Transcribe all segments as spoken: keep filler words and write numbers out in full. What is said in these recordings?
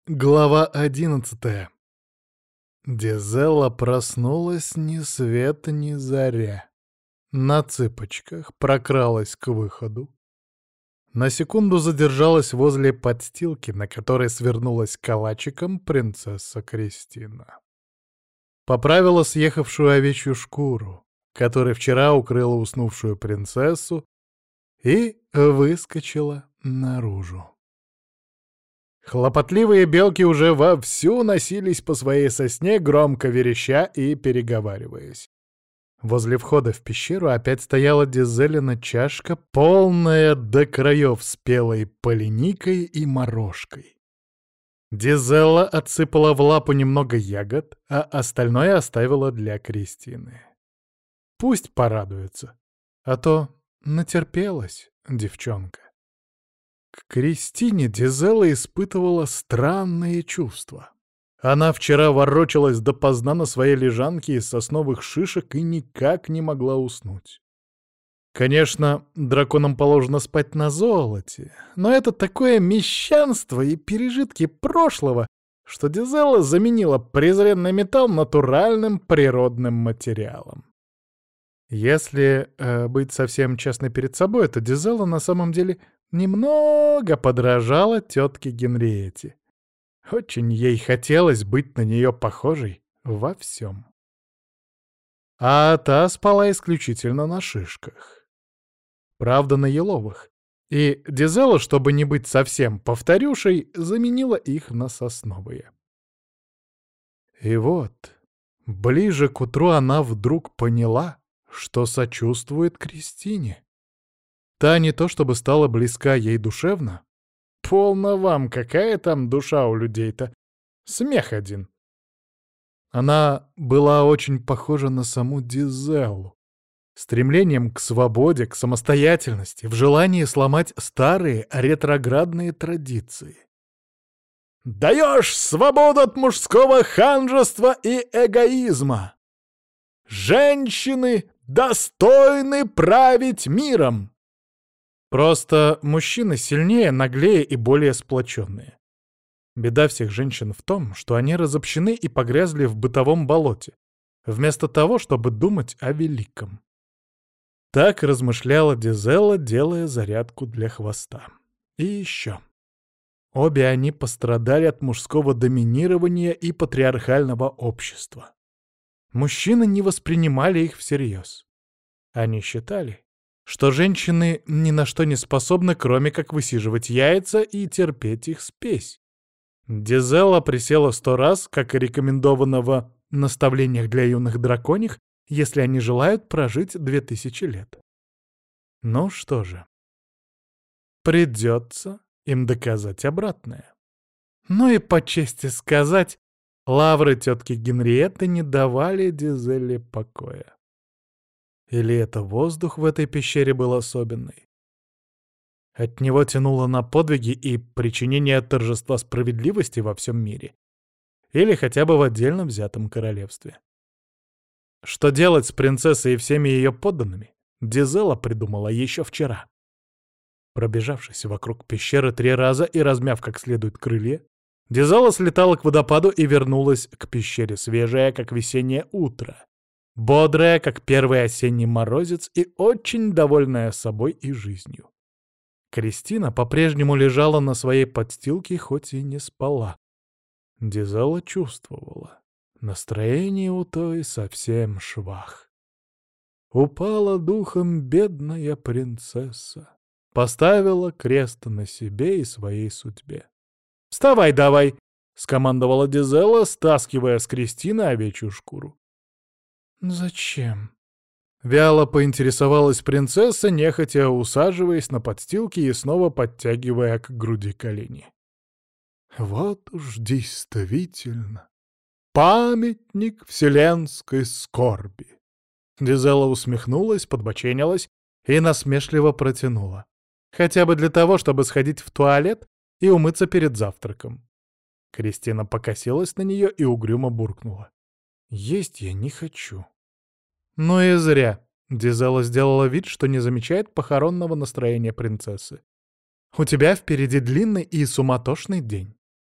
Глава одиннадцатая. Дизелла проснулась ни свет ни заря. На цыпочках прокралась к выходу. На секунду задержалась возле подстилки, на которой свернулась калачиком принцесса Кристина. Поправила съехавшую овечью шкуру, которой вчера укрыла уснувшую принцессу, и выскочила наружу. Хлопотливые белки уже вовсю носились по своей сосне, громко вереща и переговариваясь. Возле входа в пещеру опять стояла Дизелина чашка, полная до краев спелой поленикой и морожкой. Дизелла отсыпала в лапу немного ягод, а остальное оставила для Кристины. Пусть порадуется, а то натерпелась девчонка. К Кристине Дизелла испытывала странные чувства. Она вчера ворочалась допоздна на своей лежанке из сосновых шишек и никак не могла уснуть. Конечно, драконам положено спать на золоте, но это такое мещанство и пережитки прошлого, что Дизелла заменила презренный металл натуральным природным материалом. Если э, быть совсем честной перед собой, то Дизелла на самом деле немного подражала тетке Генриетте. Очень ей хотелось быть на нее похожей во всем. А та спала исключительно на шишках. Правда, на еловых. И Дизелла, чтобы не быть совсем повторюшей, заменила их на сосновые. И вот, ближе к утру она вдруг поняла, что сочувствует Кристине. Та не то чтобы стала близка ей душевно. Полно вам, какая там душа у людей-то? Смех один. Она была очень похожа на саму Дизеллу. Стремлением к свободе, к самостоятельности, в желании сломать старые ретроградные традиции. «Даешь свободу от мужского ханжества и эгоизма! Женщины достойны править миром!» Просто мужчины сильнее, наглее и более сплоченные. Беда всех женщин в том, что они разобщены и погрязли в бытовом болоте, вместо того, чтобы думать о великом. Так размышляла Дизелла, делая зарядку для хвоста. И еще. Обе они пострадали от мужского доминирования и патриархального общества. Мужчины не воспринимали их всерьез. Они считали, что женщины ни на что не способны, кроме как высиживать яйца и терпеть их спесь. Дизелла присела сто раз, как и рекомендовано в наставлениях для юных драконих, если они желают прожить две тысячи лет. Ну что же, придется им доказать обратное. Ну и по чести сказать, лавры тетки Генриетты не давали Дизелле покоя. Или это воздух в этой пещере был особенный? От него тянуло на подвиги и причинение торжества справедливости во всем мире. Или хотя бы в отдельно взятом королевстве. Что делать с принцессой и всеми ее подданными, Дизелла придумала еще вчера. Пробежавшись вокруг пещеры три раза и размяв как следует крылья, Дизелла слетала к водопаду и вернулась к пещере, свежая, как весеннее утро. Бодрая, как первый осенний морозец, и очень довольная собой и жизнью. Кристина по-прежнему лежала на своей подстилке, хоть и не спала. Дизелла чувствовала. Настроение у той совсем швах. Упала духом бедная принцесса. Поставила крест на себе и своей судьбе. «Вставай давай!» — скомандовала Дизелла, стаскивая с Кристины овечью шкуру. «Зачем?» — вяло поинтересовалась принцесса, нехотя усаживаясь на подстилке и снова подтягивая к груди колени. «Вот уж действительно памятник вселенской скорби!» Дизелла усмехнулась, подбоченилась и насмешливо протянула. «Хотя бы для того, чтобы сходить в туалет и умыться перед завтраком». Кристина покосилась на нее и угрюмо буркнула. «Есть я не хочу». «Ну и зря», — Дизелла сделала вид, что не замечает похоронного настроения принцессы. «У тебя впереди длинный и суматошный день.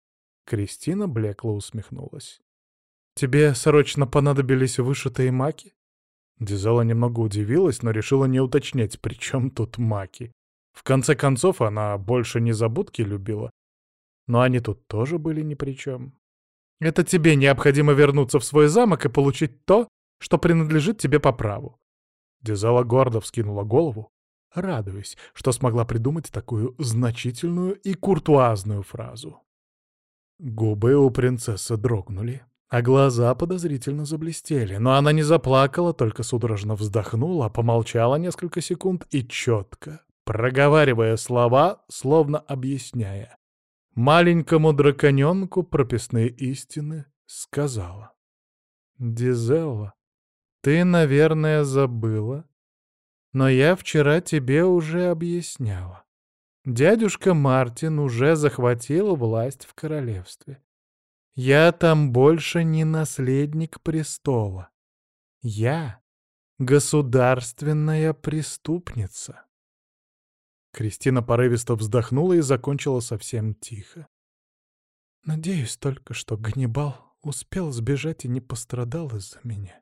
Кристина блекло усмехнулась. «Тебе срочно понадобились вышитые маки?» Дизела немного удивилась, но решила не уточнять, при чем тут маки. В конце концов, она больше не забудки любила. Но они тут тоже были ни при чем. «Это тебе необходимо вернуться в свой замок и получить то, что принадлежит тебе по праву». Дизела гордо вскинула голову, радуясь, что смогла придумать такую значительную и куртуазную фразу. Губы у принцессы дрогнули, а глаза подозрительно заблестели, но она не заплакала, только судорожно вздохнула, помолчала несколько секунд и четко, проговаривая слова, словно объясняя маленькому драконёнку прописные истины, сказала. «Дизелла, ты, наверное, забыла, но я вчера тебе уже объясняла. Дядюшка Мартин уже захватил власть в королевстве. Я там больше не наследник престола. Я государственная преступница». Кристина порывисто вздохнула и закончила совсем тихо. «Надеюсь только, что Ганнибал успел сбежать и не пострадал из-за меня».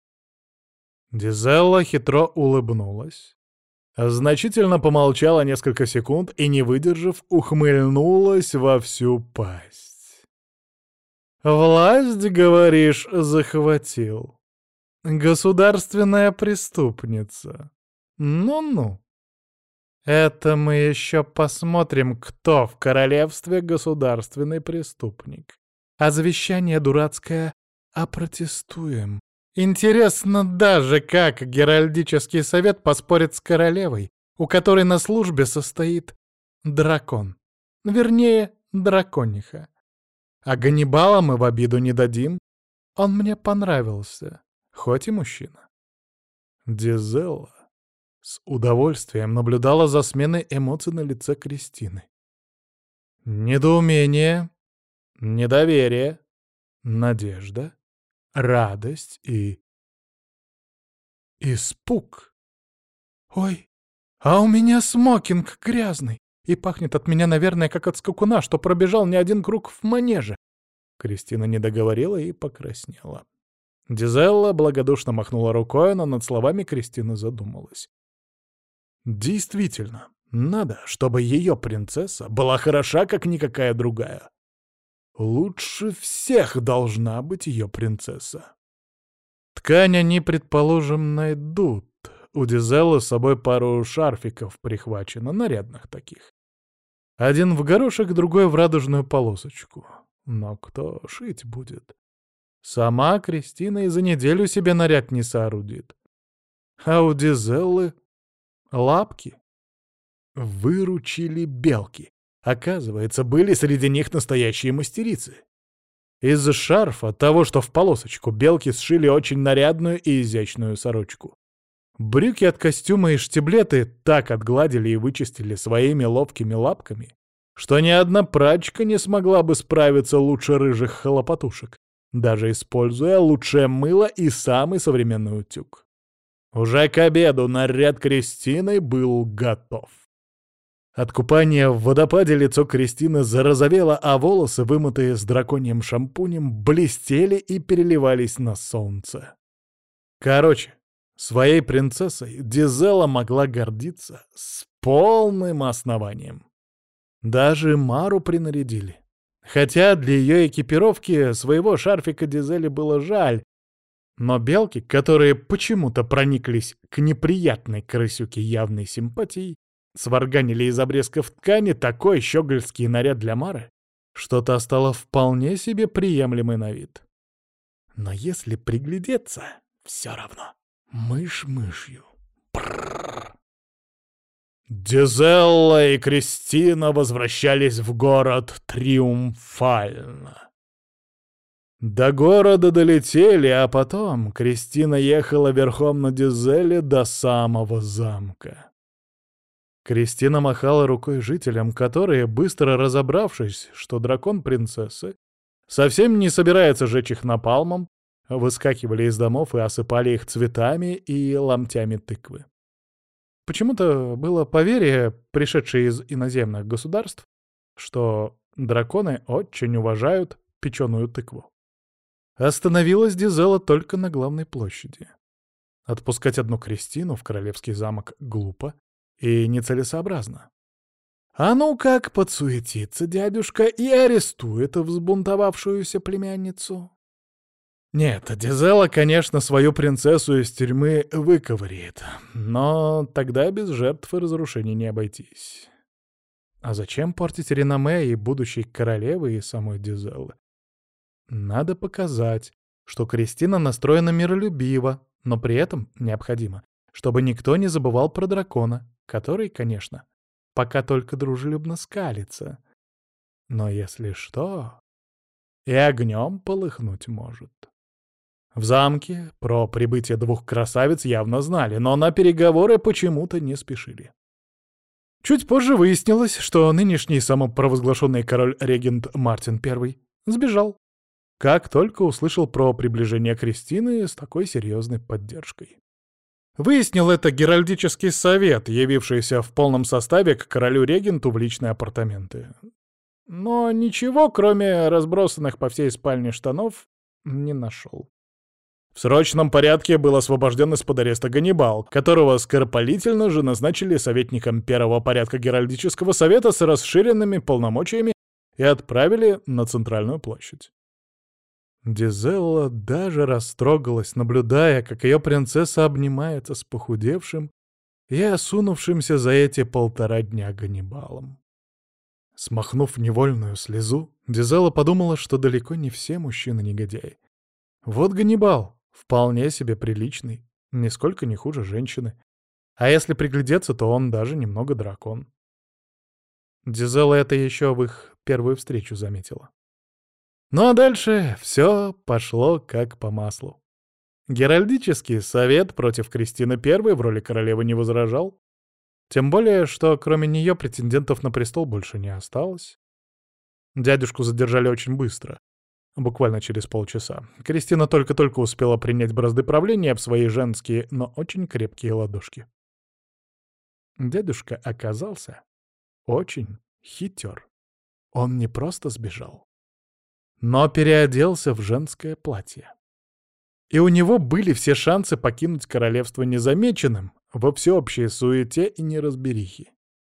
Дизелла хитро улыбнулась, значительно помолчала несколько секунд и, не выдержав, ухмыльнулась во всю пасть. «Власть, говоришь, захватил? Государственная преступница. Ну-ну. Это мы еще посмотрим, кто в королевстве государственный преступник. А завещание дурацкое опротестуем. Интересно даже, как Геральдический совет поспорит с королевой, у которой на службе состоит дракон. Вернее, дракониха. А Ганнибала мы в обиду не дадим. Он мне понравился, хоть и мужчина». Дизелла с удовольствием наблюдала за сменой эмоций на лице Кристины. Недоумение, недоверие, надежда, радость и... испуг. «Ой, а у меня смокинг грязный, и пахнет от меня, наверное, как от скакуна, что пробежал не один круг в манеже». Кристина не договорила и покраснела. Дизелла благодушно махнула рукой, но над словами Кристина задумалась. Действительно, надо, чтобы ее принцесса была хороша, как никакая другая. Лучше всех должна быть ее принцесса. Ткань они, предположим, найдут. У Дизеллы с собой пару шарфиков прихвачено, нарядных таких. Один в горошек, другой в радужную полосочку. Но кто шить будет? Сама Кристина и за неделю себе наряд не соорудит. А у Дизеллы лапки. Выручили белки. Оказывается, были среди них настоящие мастерицы. Из шарфа, того, что в полосочку, белки сшили очень нарядную и изящную сорочку. Брюки от костюма и штиблеты так отгладили и вычистили своими ловкими лапками, что ни одна прачка не смогла бы справиться лучше рыжих хлопотушек, даже используя лучшее мыло и самый современный утюг. Уже к обеду наряд Кристины был готов. От купания в водопаде лицо Кристины зарозовело, а волосы, вымытые с драконьим шампунем, блестели и переливались на солнце. Короче, своей принцессой Дизелла могла гордиться с полным основанием. Даже Мару принарядили. Хотя для ее экипировки своего шарфика Дизелле было жаль, но белки, которые почему-то прониклись к неприятной крысюке явной симпатией, сварганили из обрезков ткани такой щегольский наряд для Мары, что та стала вполне себе приемлемой на вид. Но если приглядеться, все равно мышь мышью. Бррр. Дизелла и Кристина возвращались в город триумфально. До города долетели, а потом Кристина ехала верхом на Дизелле до самого замка. Кристина махала рукой жителям, которые, быстро разобравшись, что дракон принцессы совсем не собирается жечь их напалмом, выскакивали из домов и осыпали их цветами и ломтями тыквы. Почему-то было поверье, пришедшее из иноземных государств, что Драконы очень уважают печеную тыкву. Остановилась Дизела только на главной площади. Отпускать одну Кристину в королевский замок глупо и нецелесообразно. А ну как подсуетится дядюшка и арестует взбунтовавшуюся племянницу? Нет, Дизела, конечно, свою принцессу из тюрьмы выковыряет, но тогда без жертв и разрушений не обойтись. А зачем портить реноме и будущей королевы, и самой Дизеллы? Надо показать, что Кристина настроена миролюбиво, но при этом необходимо, чтобы никто не забывал про дракона, который, конечно, пока только дружелюбно скалится. Но если что, и огнем полыхнуть может. В замке про прибытие двух красавиц явно знали, но на переговоры почему-то не спешили. Чуть позже выяснилось, что нынешний самопровозглашенный король-регент Мартин Первый сбежал, как только услышал про приближение Кристины с такой серьезной поддержкой. Выяснил это Геральдический совет, явившийся в полном составе к королю-регенту в личные апартаменты. Но ничего, кроме разбросанных по всей спальне штанов, не нашел. В срочном порядке был освобожден из-под ареста Ганнибал, которого скоропалительно же назначили советником первого порядка Геральдического совета с расширенными полномочиями и отправили на центральную площадь. Дизелла даже растрогалась, наблюдая, как ее принцесса обнимается с похудевшим и осунувшимся за эти полтора дня Ганнибалом. Смахнув невольную слезу, Дизелла подумала, что далеко не все мужчины негодяи. Вот Ганнибал, вполне себе приличный, нисколько не хуже женщины. А если приглядеться, то он даже немного дракон. Дизелла это еще в их первую встречу заметила. Ну а дальше все пошло как по маслу. Геральдический совет против Кристины Первой в роли королевы не возражал. Тем более, что кроме нее претендентов на престол больше не осталось. Дядюшку задержали очень быстро. Буквально через полчаса. Кристина только-только успела принять бразды правления в свои женские, но очень крепкие ладошки. Дядюшка оказался очень хитер. Он не просто сбежал, но переоделся в женское платье. И у него были все шансы покинуть королевство незамеченным во всеобщей суете и неразберихе.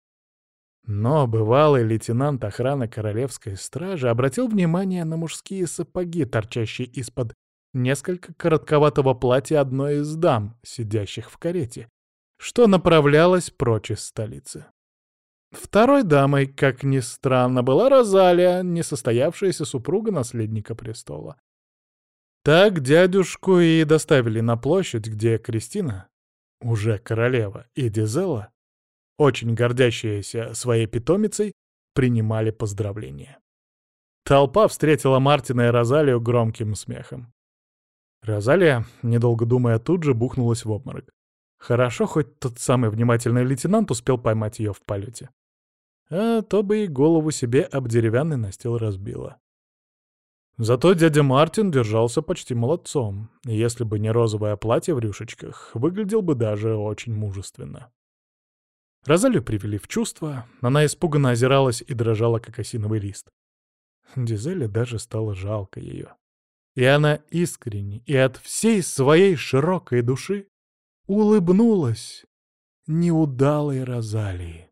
Но бывалый лейтенант охраны королевской стражи обратил внимание на мужские сапоги, торчащие из-под несколько коротковатого платья одной из дам, сидящих в карете, что направлялась прочь из столицы. Второй дамой, как ни странно, была Розалия, несостоявшаяся супруга наследника престола. Так дядюшку и доставили на площадь, где Кристина, уже королева, и Дизелла, очень гордящиеся своей питомицей, принимали поздравления. Толпа встретила Мартина и Розалию громким смехом. Розалия, недолго думая, тут же бухнулась в обморок. Хорошо, хоть тот самый внимательный лейтенант успел поймать ее в полете. А то бы и голову себе об деревянный настил разбила. Зато дядя Мартин держался почти молодцом, и если бы не розовое платье в рюшечках, выглядел бы даже очень мужественно. Розалию привели в чувство, она испуганно озиралась и дрожала, как осиновый лист. Дизелле даже стало жалко ее. И она искренне и от всей своей широкой души улыбнулась неудалой Розалии.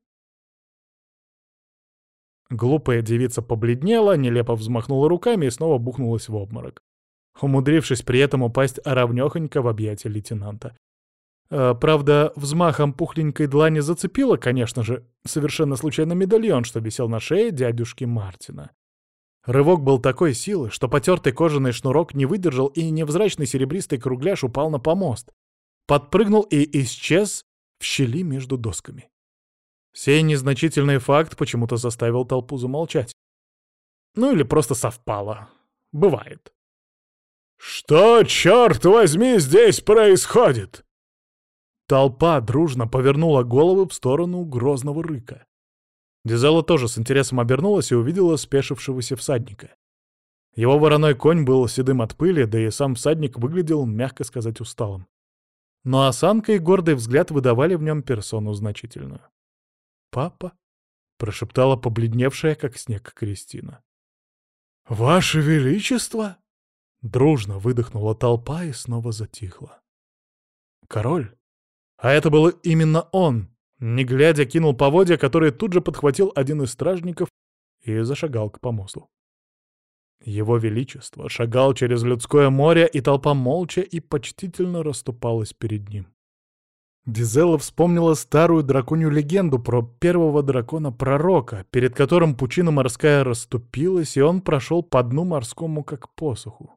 Глупая девица побледнела, нелепо взмахнула руками и снова бухнулась в обморок, умудрившись при этом упасть ровнёхонько в объятия лейтенанта. А, правда, взмахом пухленькой длани зацепила, конечно же, совершенно случайно медальон, что висел на шее дядюшки Мартина. Рывок был такой силы, что потертый кожаный шнурок не выдержал, и невзрачный серебристый кругляш упал на помост, подпрыгнул и исчез в щели между досками. Сей незначительный факт почему-то заставил толпу замолчать. Ну или просто совпало. Бывает. «Что, черт возьми, здесь происходит?» Толпа дружно повернула головы в сторону грозного рыка. Дизелла тоже с интересом обернулась и увидела спешившегося всадника. Его вороной конь был седым от пыли, да и сам всадник выглядел, мягко сказать, усталым. Но осанка и гордый взгляд выдавали в нем персону значительную. Папа прошептала побледневшая, как снег, Кристина. «Ваше Величество!» Дружно выдохнула толпа и снова затихла. Король, а это был именно он, не глядя, кинул поводья, которые тут же подхватил один из стражников и зашагал к помосту. Его Величество шагал через людское море, и толпа молча и почтительно расступалась перед ним. Дизелла вспомнила старую драконью легенду про первого дракона-пророка, перед которым пучина морская расступилась, и он прошел по дну морскому, как посуху.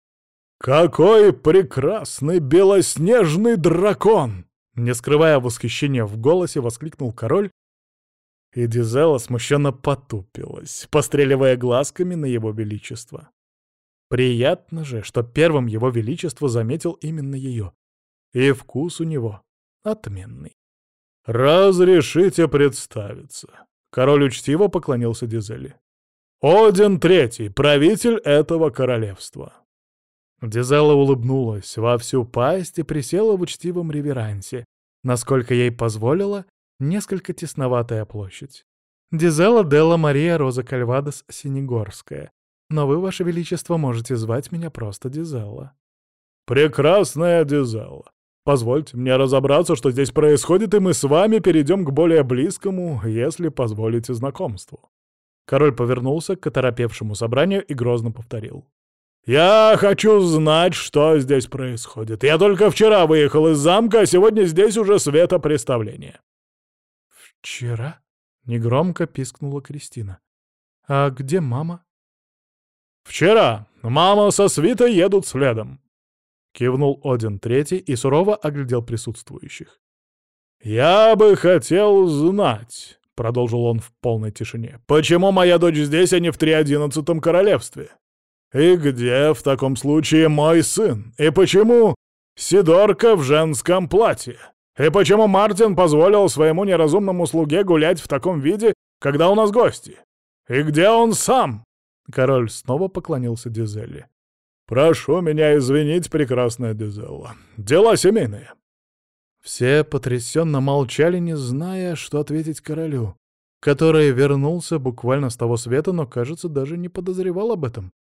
«Какой прекрасный белоснежный дракон!» Не скрывая восхищения в голосе, воскликнул король, и Дизелла смущенно потупилась, постреливая глазками на его величество. Приятно же, что первым его величество заметил именно ее, и вкус у него отменный. «Разрешите представиться». Король учтиво поклонился Дизелле. «Один Третий, правитель этого королевства». Дизелла улыбнулась во всю пасть и присела в учтивом реверансе, насколько ей позволила несколько тесноватая площадь. «Дизелла Делла Мария Роза Кальвадос Синегорская, но вы, ваше величество, можете звать меня просто Дизелла». «Прекрасная Дизелла. Позвольте мне разобраться, что здесь происходит, и мы с вами перейдем к более близкому, если позволите, знакомству». Король повернулся к оторопевшему собранию и грозно повторил. «Я хочу знать, что здесь происходит. Я только вчера выехал из замка, а сегодня здесь уже светопреставление». «Вчера?» — негромко пискнула Кристина. «А где мама?» «Вчера. Мама со свитой едут следом», — кивнул Один Третий и сурово оглядел присутствующих. «Я бы хотел знать», — продолжил он в полной тишине, «почему моя дочь здесь, а не в Триодиннадцатом королевстве? И где в таком случае мой сын? И почему Сидорка в женском платье? И почему Мартин позволил своему неразумному слуге гулять в таком виде, когда у нас гости? И где он сам?» Король снова поклонился Дизелле. «Прошу меня извинить, прекрасная Дизелла. Дела семейные». Все потрясенно молчали, не зная, что ответить королю, который вернулся буквально с того света, но, кажется, даже не подозревал об этом.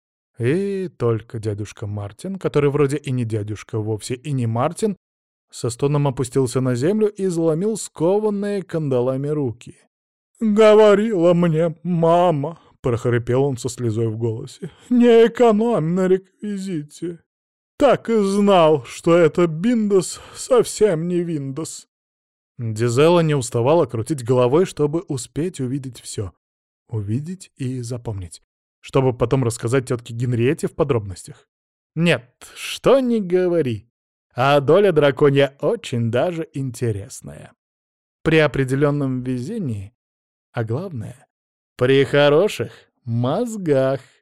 И только дядюшка Мартин, который вроде и не дядюшка вовсе, и не Мартин, со стоном опустился на землю и заломил скованные кандалами руки. «Говорила мне мама», — прохрипел он со слезой в голосе, — «не экономь на реквизите. Так и знал, что это Биндос совсем не Виндос». Дизелла не уставала крутить головой, чтобы успеть увидеть все. Увидеть и запомнить, чтобы потом рассказать тетке Генриетте в подробностях. Нет, что ни говори, а доля драконья очень даже интересная. При определенном везении, а главное, при хороших мозгах.